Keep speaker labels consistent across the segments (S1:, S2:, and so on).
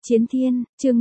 S1: Chiến Thiên, chương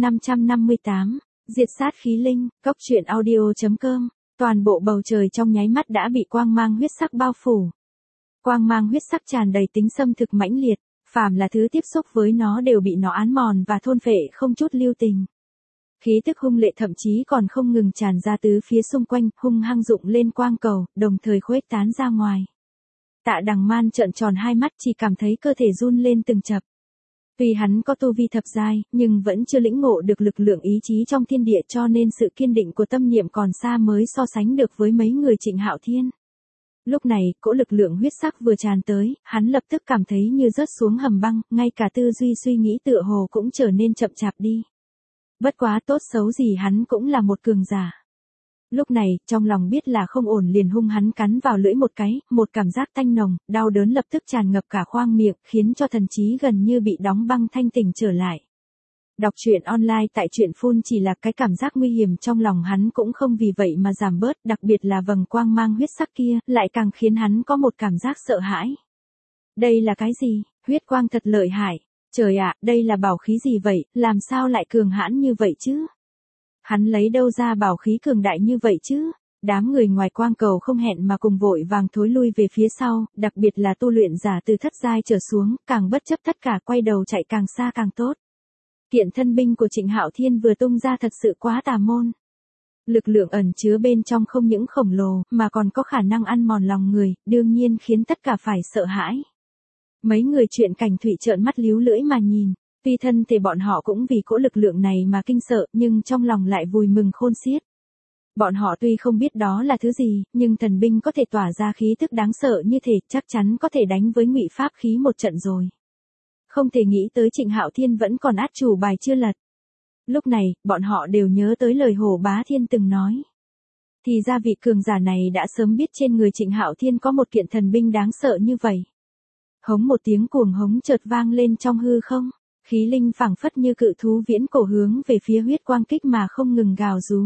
S1: 558, diệt sát khí linh, cốc truyện audio.com, toàn bộ bầu trời trong nháy mắt đã bị quang mang huyết sắc bao phủ. Quang mang huyết sắc tràn đầy tính xâm thực mãnh liệt, phàm là thứ tiếp xúc với nó đều bị nó án mòn và thôn phệ không chút lưu tình. Khí tức hung lệ thậm chí còn không ngừng tràn ra tứ phía xung quanh, hung hăng rụng lên quang cầu, đồng thời khuếch tán ra ngoài. Tạ Đằng Man trợn tròn hai mắt, chỉ cảm thấy cơ thể run lên từng chập. Tuy hắn có tu vi thập giai, nhưng vẫn chưa lĩnh ngộ được lực lượng ý chí trong thiên địa, cho nên sự kiên định của tâm niệm còn xa mới so sánh được với mấy người Trịnh Hạo Thiên. Lúc này, cỗ lực lượng huyết sắc vừa tràn tới, hắn lập tức cảm thấy như rớt xuống hầm băng, ngay cả tư duy suy nghĩ tựa hồ cũng trở nên chậm chạp đi. Bất quá tốt xấu gì hắn cũng là một cường giả. Lúc này, trong lòng biết là không ổn liền hung hắn cắn vào lưỡi một cái, một cảm giác tanh nồng, đau đớn lập tức tràn ngập cả khoang miệng, khiến cho thần trí gần như bị đóng băng thanh tỉnh trở lại. Đọc truyện online tại truyện phun chỉ là cái cảm giác nguy hiểm trong lòng hắn cũng không vì vậy mà giảm bớt, đặc biệt là vầng quang mang huyết sắc kia, lại càng khiến hắn có một cảm giác sợ hãi. Đây là cái gì? Huyết quang thật lợi hại. Trời ạ, đây là bảo khí gì vậy, làm sao lại cường hãn như vậy chứ? Hắn lấy đâu ra bảo khí cường đại như vậy chứ? Đám người ngoài quang cầu không hẹn mà cùng vội vàng thối lui về phía sau, đặc biệt là tu luyện giả từ thất giai trở xuống, càng bất chấp tất cả quay đầu chạy càng xa càng tốt. Kiện thân binh của Trịnh Hạo Thiên vừa tung ra thật sự quá tà môn. Lực lượng ẩn chứa bên trong không những khổng lồ, mà còn có khả năng ăn mòn lòng người, đương nhiên khiến tất cả phải sợ hãi. Mấy người chuyện cảnh thủy trợn mắt líu lưỡi mà nhìn. Tuy thân thể bọn họ cũng vì cỗ lực lượng này mà kinh sợ, nhưng trong lòng lại vui mừng khôn xiết. Bọn họ tuy không biết đó là thứ gì, nhưng thần binh có thể tỏa ra khí tức đáng sợ như thế, chắc chắn có thể đánh với ngụy pháp khí một trận rồi. Không thể nghĩ tới Trịnh Hạo Thiên vẫn còn át chủ bài chưa lật. Lúc này, bọn họ đều nhớ tới lời Hồ Bá Thiên từng nói. Thì ra vị cường giả này đã sớm biết trên người Trịnh Hạo Thiên có một kiện thần binh đáng sợ như vậy. Hống một tiếng cuồng hống chợt vang lên trong hư không. Khí linh phảng phất như cự thú viễn cổ hướng về phía huyết quang kích mà không ngừng gào rú.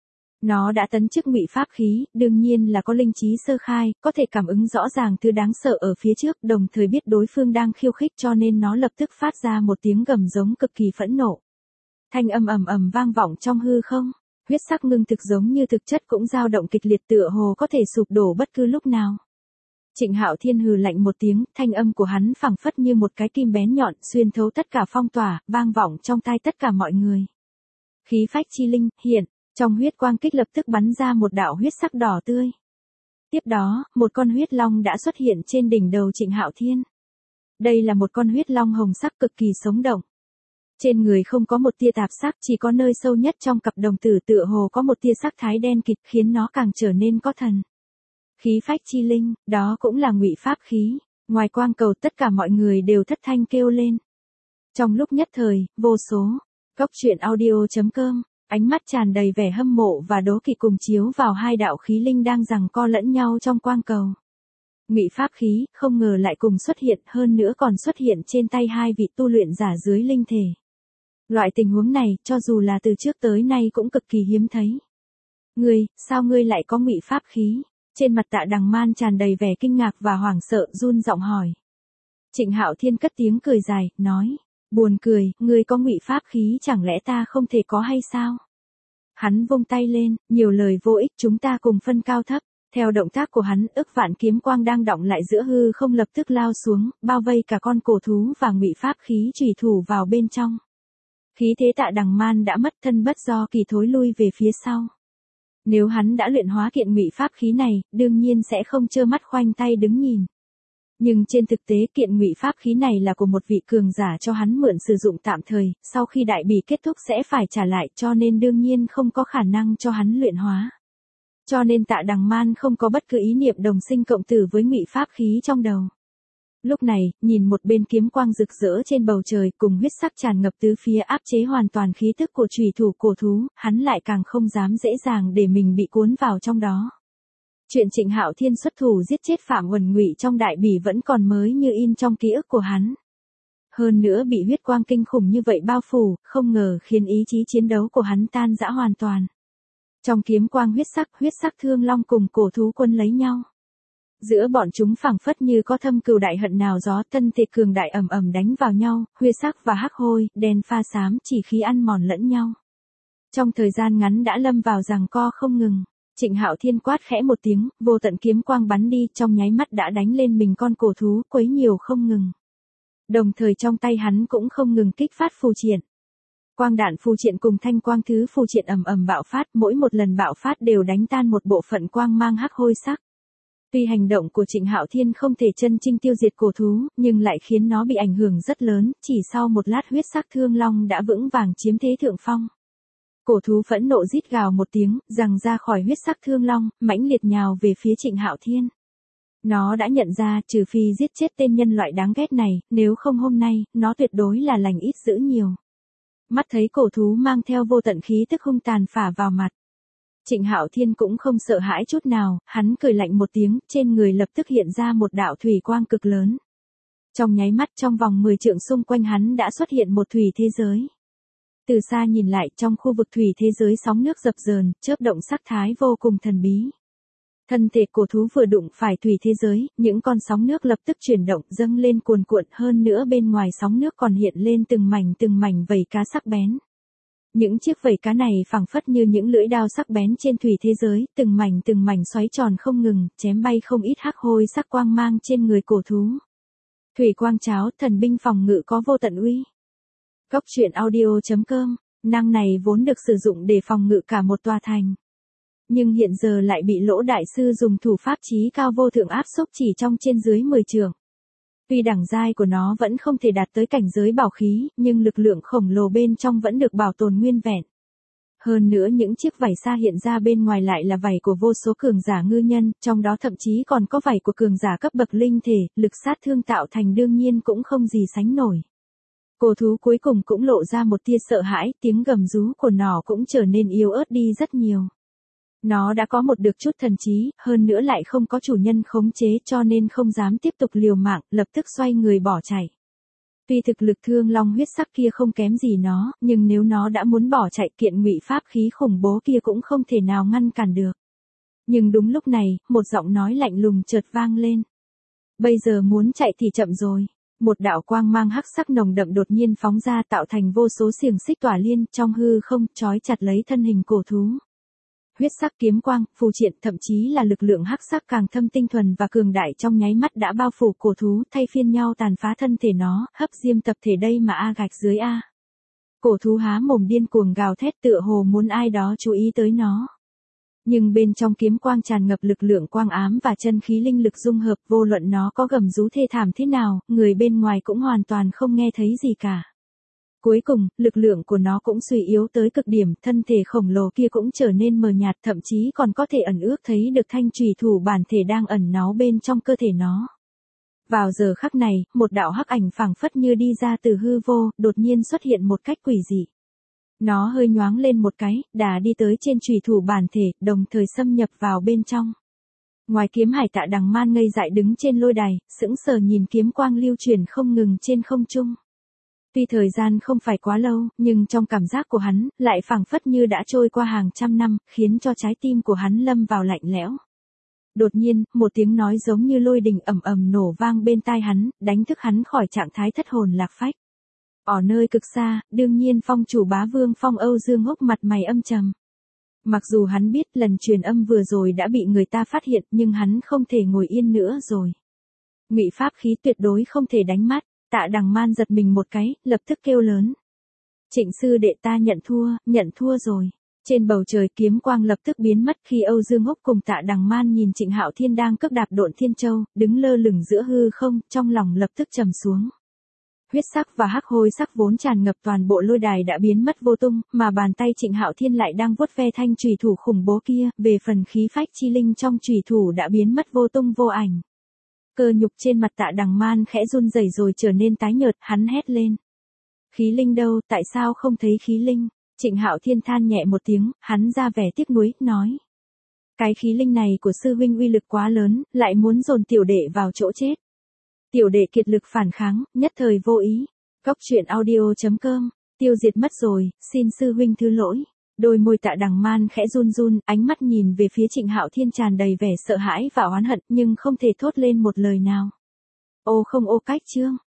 S1: Nó đã tấn chức ngụy pháp khí, đương nhiên là có linh trí sơ khai, có thể cảm ứng rõ ràng thứ đáng sợ ở phía trước, đồng thời biết đối phương đang khiêu khích, cho nên nó lập tức phát ra một tiếng gầm giống cực kỳ phẫn nộ. Thanh âm ầm ầm vang vọng trong hư không, huyết sắc ngưng thực giống như thực chất cũng dao động kịch liệt tựa hồ có thể sụp đổ bất cứ lúc nào. Trịnh Hạo Thiên hừ lạnh một tiếng, thanh âm của hắn phảng phất như một cái kim bén nhọn, xuyên thấu tất cả phong tỏa, vang vọng trong tai tất cả mọi người. Khí phách chi linh, hiện, trong huyết quang kích lập tức bắn ra một đạo huyết sắc đỏ tươi. Tiếp đó, một con huyết long đã xuất hiện trên đỉnh đầu Trịnh Hạo Thiên. Đây là một con huyết long hồng sắc cực kỳ sống động. Trên người không có một tia tạp sắc, chỉ có nơi sâu nhất trong cặp đồng tử tựa hồ có một tia sắc thái đen kịt, khiến nó càng trở nên có thần. Khí phách chi linh, đó cũng là ngụy pháp khí. Ngoài quang cầu tất cả mọi người đều thất thanh kêu lên. Trong lúc nhất thời, vô số, cốc truyện audio.com, ánh mắt tràn đầy vẻ hâm mộ và đố kỵ cùng chiếu vào hai đạo khí linh đang giằng co lẫn nhau trong quang cầu. Ngụy pháp khí, không ngờ lại cùng xuất hiện, hơn nữa còn xuất hiện trên tay hai vị tu luyện giả dưới linh thể. Loại tình huống này, cho dù là từ trước tới nay cũng cực kỳ hiếm thấy. Sao ngươi lại có ngụy pháp khí? Trên mặt Tạ Đằng Man tràn đầy vẻ kinh ngạc và hoảng sợ, run giọng hỏi. Trịnh Hạo Thiên cất tiếng cười dài, nói, buồn cười, ngươi có ngụy pháp khí chẳng lẽ ta không thể có hay sao? Hắn vung tay lên, nhiều lời vô ích, chúng ta cùng phân cao thấp. Theo động tác của hắn, ức vạn kiếm quang đang đọng lại giữa hư không lập tức lao xuống, bao vây cả con cổ thú và ngụy pháp khí chủy thủ vào bên trong. Khí thế Tạ Đằng Man đã mất, thân bất do kỳ thối lui về phía sau. Nếu hắn đã luyện hóa kiện ngụy pháp khí này, đương nhiên sẽ không trơ mắt khoanh tay đứng nhìn. Nhưng trên thực tế kiện ngụy pháp khí này là của một vị cường giả cho hắn mượn sử dụng tạm thời, sau khi đại bỉ kết thúc sẽ phải trả lại, cho nên đương nhiên không có khả năng cho hắn luyện hóa. Cho nên Tạ Đằng Man không có bất cứ ý niệm đồng sinh cộng tử với ngụy pháp khí trong đầu. Lúc này, nhìn một bên kiếm quang rực rỡ trên bầu trời cùng huyết sắc tràn ngập tứ phía áp chế hoàn toàn khí tức của chủy thủ cổ thú, hắn lại càng không dám dễ dàng để mình bị cuốn vào trong đó. Chuyện Trịnh Hạo Thiên xuất thủ giết chết Phạm Uẩn Ngụy trong đại bỉ vẫn còn mới như in trong ký ức của hắn. Hơn nữa bị huyết quang kinh khủng như vậy bao phủ, không ngờ khiến ý chí chiến đấu của hắn tan rã hoàn toàn. Trong kiếm quang huyết sắc thương long cùng cổ thú quân lấy nhau. Giữa bọn chúng phảng phất như có thâm cừu đại hận nào gió, thân thể cường đại ầm ầm đánh vào nhau, huyết sắc và hắc hôi, đen pha xám chỉ khí ăn mòn lẫn nhau. Trong thời gian ngắn đã lâm vào giằng co không ngừng. Trịnh Hạo Thiên quát khẽ một tiếng, vô tận kiếm quang bắn đi, trong nháy mắt đã đánh lên mình con cổ thú, quấy nhiều không ngừng. Đồng thời trong tay hắn cũng không ngừng kích phát phù triện. Quang đạn phù triện cùng thanh quang thứ phù triện ầm ầm bạo phát, mỗi một lần bạo phát đều đánh tan một bộ phận quang mang hắc hôi sắc. Tuy hành động của Trịnh Hạo Thiên không thể chân chính tiêu diệt cổ thú, nhưng lại khiến nó bị ảnh hưởng rất lớn, chỉ sau một lát huyết sắc thương long đã vững vàng chiếm thế thượng phong. Cổ thú phẫn nộ rít gào một tiếng, giằng ra khỏi huyết sắc thương long, mãnh liệt nhào về phía Trịnh Hạo Thiên. Nó đã nhận ra, trừ phi giết chết tên nhân loại đáng ghét này, nếu không hôm nay, nó tuyệt đối là lành ít dữ nhiều. Mắt thấy cổ thú mang theo vô tận khí tức hung tàn phả vào mặt. Trịnh Hạo Thiên cũng không sợ hãi chút nào, hắn cười lạnh một tiếng, trên người lập tức hiện ra một đạo thủy quang cực lớn. Trong nháy mắt trong vòng 10 trượng xung quanh hắn đã xuất hiện một thủy thế giới. Từ xa nhìn lại, trong khu vực thủy thế giới sóng nước dập dờn, chớp động sắc thái vô cùng thần bí. Thân thể cổ thú vừa đụng phải thủy thế giới, những con sóng nước lập tức chuyển động dâng lên cuồn cuộn, hơn nữa bên ngoài sóng nước còn hiện lên từng mảnh vảy cá sắc bén. Những chiếc vảy cá này phảng phất như những lưỡi đao sắc bén trên thủy thế giới, từng mảnh xoáy tròn không ngừng, chém bay không ít hắc hôi sắc quang mang trên người cổ thú. Thủy quang cháo, thần binh phòng ngự có vô tận uy. Cốc truyện audio.com, năng này vốn được sử dụng để phòng ngự cả một tòa thành. Nhưng hiện giờ lại bị Lỗ đại sư dùng thủ pháp chí cao vô thượng áp xúc chỉ trong trên dưới 10 trượng. Tuy đẳng giai của nó vẫn không thể đạt tới cảnh giới bảo khí, nhưng lực lượng khổng lồ bên trong vẫn được bảo tồn nguyên vẹn. Hơn nữa những chiếc vảy xa hiện ra bên ngoài lại là vảy của vô số cường giả ngư nhân, trong đó thậm chí còn có vảy của cường giả cấp bậc linh thể, lực sát thương tạo thành đương nhiên cũng không gì sánh nổi. Cổ thú cuối cùng cũng lộ ra một tia sợ hãi, tiếng gầm rú của nó cũng trở nên yếu ớt đi rất nhiều. Nó đã có một được chút thần trí, hơn nữa lại không có chủ nhân khống chế cho nên không dám tiếp tục liều mạng, lập tức xoay người bỏ chạy. Tuy thực lực thương long huyết sắc kia không kém gì nó, nhưng nếu nó đã muốn bỏ chạy kiện ngụy pháp khí khủng bố kia cũng không thể nào ngăn cản được. Nhưng đúng lúc này, một giọng nói lạnh lùng chợt vang lên. Bây giờ muốn chạy thì chậm rồi. Một đạo quang mang hắc sắc nồng đậm đột nhiên phóng ra tạo thành vô số xiềng xích tỏa liên trong hư không, trói chặt lấy thân hình cổ thú. Huyết sắc kiếm quang, phù triện, thậm chí là lực lượng hắc sắc càng thâm tinh thuần và cường đại trong nháy mắt đã bao phủ cổ thú, thay phiên nhau tàn phá thân thể nó, hấp diêm tập thể đây mà a gạch dưới a. Cổ thú há mồm điên cuồng gào thét tựa hồ muốn ai đó chú ý tới nó. Nhưng bên trong kiếm quang tràn ngập lực lượng quang ám và chân khí linh lực dung hợp, vô luận nó có gầm rú thê thảm thế nào, người bên ngoài cũng hoàn toàn không nghe thấy gì cả. Cuối cùng, lực lượng của nó cũng suy yếu tới cực điểm, thân thể khổng lồ kia cũng trở nên mờ nhạt, thậm chí còn có thể ẩn ước thấy được thanh chùy thủ bản thể đang ẩn náu bên trong cơ thể nó. Vào giờ khắc này, một đạo hắc ảnh phảng phất như đi ra từ hư vô, đột nhiên xuất hiện một cách quỷ dị. Nó hơi nhoáng lên một cái, đà đi tới trên chùy thủ bản thể, đồng thời xâm nhập vào bên trong. Ngoài kiếm hải Tạ Đằng Man ngây dại đứng trên lôi đài, sững sờ nhìn kiếm quang lưu chuyển không ngừng trên không trung. Tuy thời gian không phải quá lâu, nhưng trong cảm giác của hắn, lại phảng phất như đã trôi qua hàng trăm năm, khiến cho trái tim của hắn lâm vào lạnh lẽo. Đột nhiên, một tiếng nói giống như lôi đình ầm ầm nổ vang bên tai hắn, đánh thức hắn khỏi trạng thái thất hồn lạc phách. Ở nơi cực xa, đương nhiên phong chủ bá vương Phong Âu Dương Húc mặt mày âm trầm. Mặc dù hắn biết lần truyền âm vừa rồi đã bị người ta phát hiện, nhưng hắn không thể ngồi yên nữa rồi. Ngụy pháp khí tuyệt đối không thể đánh mắt. Tạ Đằng Man giật mình một cái, lập tức kêu lớn. Trịnh sư đệ ta nhận thua rồi. Trên bầu trời kiếm quang lập tức biến mất khi Âu Dương Húc cùng Tạ Đằng Man nhìn Trịnh Hạo Thiên đang cước đạp Độn Thiên Châu, đứng lơ lửng giữa hư không, trong lòng lập tức trầm xuống. Huyết sắc và hắc hôi sắc vốn tràn ngập toàn bộ lôi đài đã biến mất vô tung, mà bàn tay Trịnh Hạo Thiên lại đang vuốt ve thanh chùy thủ khủng bố kia, về phần khí phách chi linh trong chùy thủ đã biến mất vô tung vô ảnh. Cơ nhục trên mặt Tạ Đằng Man khẽ run rẩy rồi trở nên tái nhợt, hắn hét lên. Khí linh đâu, tại sao không thấy khí linh? Trịnh Hạo Thiên than nhẹ một tiếng, hắn ra vẻ tiếc nuối, nói. Cái khí linh này của sư huynh uy lực quá lớn, lại muốn dồn tiểu đệ vào chỗ chết. Tiểu đệ kiệt lực phản kháng, nhất thời vô ý. Cốc truyện audio.com, tiêu diệt mất rồi, xin sư huynh thứ lỗi. Đôi môi Tạ Đằng Man khẽ run run, ánh mắt nhìn về phía Trịnh Hạo Thiên tràn đầy vẻ sợ hãi và oán hận, nhưng không thể thốt lên một lời nào. Ô không ô cách chương.